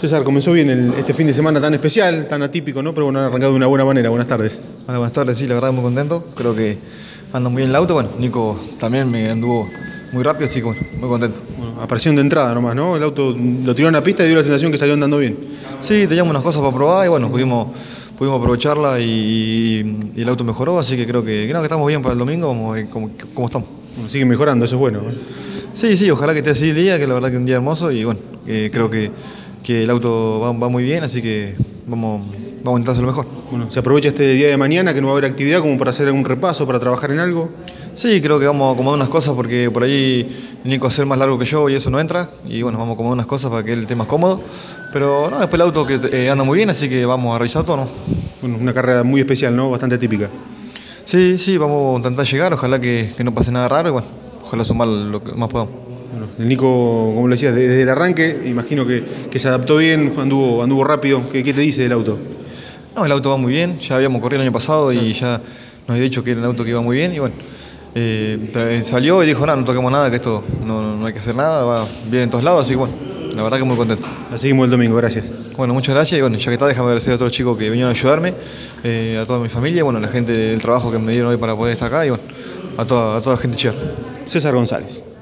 César, comenzó bien este fin de semana tan especial, tan atípico, ¿no? Pero bueno, han arrancado de una buena manera. Buenas tardes. Bueno, buenas tardes, sí, la verdad muy contento. Creo que anda muy bien el auto. Bueno, Nico también me anduvo muy rápido, así que bueno, muy contento. Bueno, aparición de entrada nomás, ¿no? El auto lo tiró en la pista y dio la sensación que salió andando bien. Sí, teníamos unas cosas para probar y bueno, pudimos aprovecharla y el auto mejoró, así que creo que estamos bien para el domingo como estamos. Bueno, sigue mejorando, eso es bueno, ¿no? Sí, ojalá que esté así el día, que la verdad que es un día hermoso y bueno, creo que el auto va muy bien, así que vamos a intentar hacer lo mejor. Bueno, se aprovecha este día de mañana que no va a haber actividad como para hacer algún repaso, para trabajar en algo. Sí, creo que vamos a acomodar unas cosas porque por ahí Nico es más largo que yo y eso no entra. Y bueno, vamos a acomodar unas cosas para que él esté más cómodo. Pero no, después el auto que anda muy bien, así que vamos a revisar todo, ¿no? Bueno, una carrera muy especial, ¿no? Bastante típica. Sí, vamos a intentar llegar, ojalá que no pase nada raro y bueno, ojalá sumar lo que más podamos. Bueno, el Nico, como lo decías, desde el arranque, imagino que se adaptó bien, anduvo rápido. ¿Qué te dice del auto? No, el auto va muy bien, ya habíamos corrido el año pasado y ya nos había dicho que era un auto que iba muy bien y bueno. Salió y dijo, no toquemos nada, que esto no hay que hacer nada, va bien en todos lados, así que bueno, la verdad que muy contento. La seguimos el domingo, gracias. Bueno, muchas gracias y bueno, ya que está, déjame agradecer a todos los chicos que vinieron a ayudarme, a toda mi familia, bueno, a la gente del trabajo que me dieron hoy para poder estar acá y bueno, a toda la gente chida. César González.